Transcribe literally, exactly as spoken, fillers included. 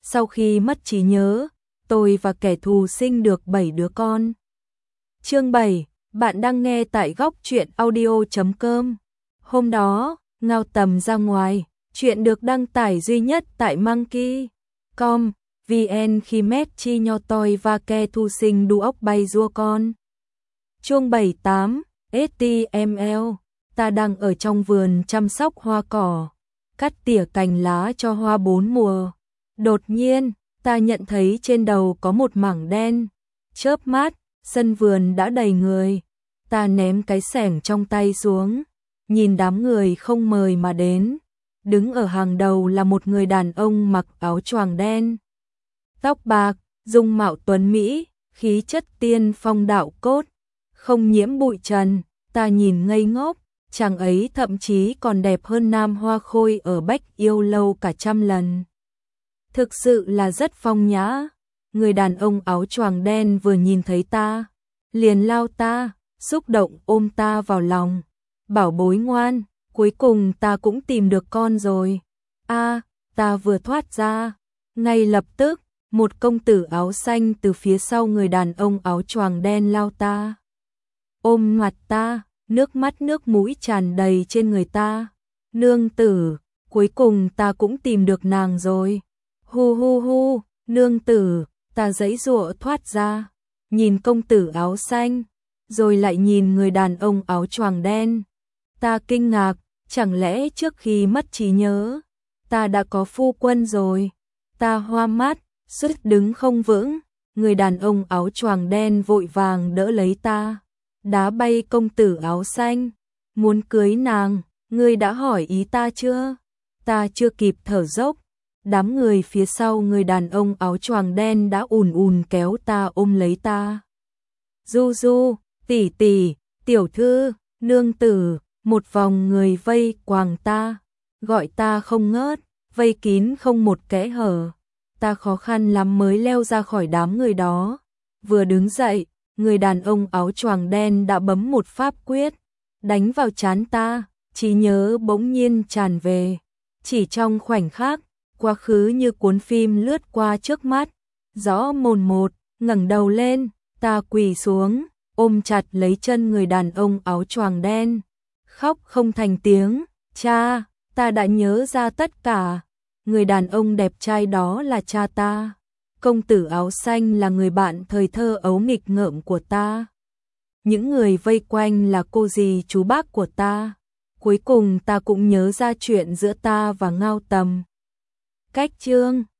Sau khi mất trí nhớ, tôi và kẻ thù sinh được bảy đứa con. Chương bảy, bạn đang nghe tại góc truyện audio chấm com. Hôm đó, Ngao Tầm ra ngoài, chuyện được đăng tải duy nhất tại monkey chấm com vn khi mét chi nho toi và kẻ thù sinh đu ốc bay rua con. Chương bảy tám, ét tê em lờ, ta đang ở trong vườn chăm sóc hoa cỏ, cắt tỉa cành lá cho hoa bốn mùa. Đột nhiên, ta nhận thấy trên đầu có một mảng đen. Chớp mắt, sân vườn đã đầy người. Ta ném cái xẻng trong tay xuống, nhìn đám người không mời mà đến. Đứng ở hàng đầu là một người đàn ông mặc áo choàng đen, tóc bạc, dung mạo tuấn mỹ, khí chất tiên phong đạo cốt, không nhiễm bụi trần. Ta nhìn ngây ngốc, chàng ấy thậm chí còn đẹp hơn Nam Hoa Khôi ở Bách Yêu Lâu cả trăm lần. Thực sự là rất phong nhã. Người đàn ông áo choàng đen vừa nhìn thấy ta, liền lao ta, xúc động ôm ta vào lòng. Bảo bối ngoan, cuối cùng ta cũng tìm được con rồi. A, ta vừa thoát ra, ngay lập tức, một công tử áo xanh từ phía sau người đàn ông áo choàng đen lao ta. Ôm mặt ta, nước mắt nước mũi tràn đầy trên người ta. Nương tử, cuối cùng ta cũng tìm được nàng rồi. Hu hu hu, nương tử, ta giãy giụa thoát ra, nhìn công tử áo xanh, rồi lại nhìn người đàn ông áo choàng đen. Ta kinh ngạc, chẳng lẽ trước khi mất trí nhớ, ta đã có phu quân rồi. Ta hoa mắt, suýt đứng không vững, người đàn ông áo choàng đen vội vàng đỡ lấy ta, đá bay công tử áo xanh. Muốn cưới nàng, ngươi đã hỏi ý ta chưa? Ta chưa kịp thở dốc, đám người phía sau người đàn ông áo choàng đen đã ùn ùn kéo ta ôm lấy ta. Du du, tỷ tỷ, tiểu thư, nương tử, một vòng người vây quàng ta, gọi ta không ngớt, vây kín không một kẽ hở. Ta khó khăn lắm mới leo ra khỏi đám người đó. Vừa đứng dậy, người đàn ông áo choàng đen đã bấm một pháp quyết, đánh vào trán ta, trí nhớ bỗng nhiên tràn về. Chỉ trong khoảnh khắc, quá khứ như cuốn phim lướt qua trước mắt, rõ mồn một. Ngẩng đầu lên, ta quỳ xuống, ôm chặt lấy chân người đàn ông áo choàng đen, khóc không thành tiếng. Cha, ta đã nhớ ra tất cả. Người đàn ông đẹp trai đó là cha ta. Công tử áo xanh là người bạn thời thơ ấu nghịch ngợm của ta. Những người vây quanh là cô dì chú bác của ta. Cuối cùng ta cũng nhớ ra chuyện giữa ta và Ngao Tầm. Cách chương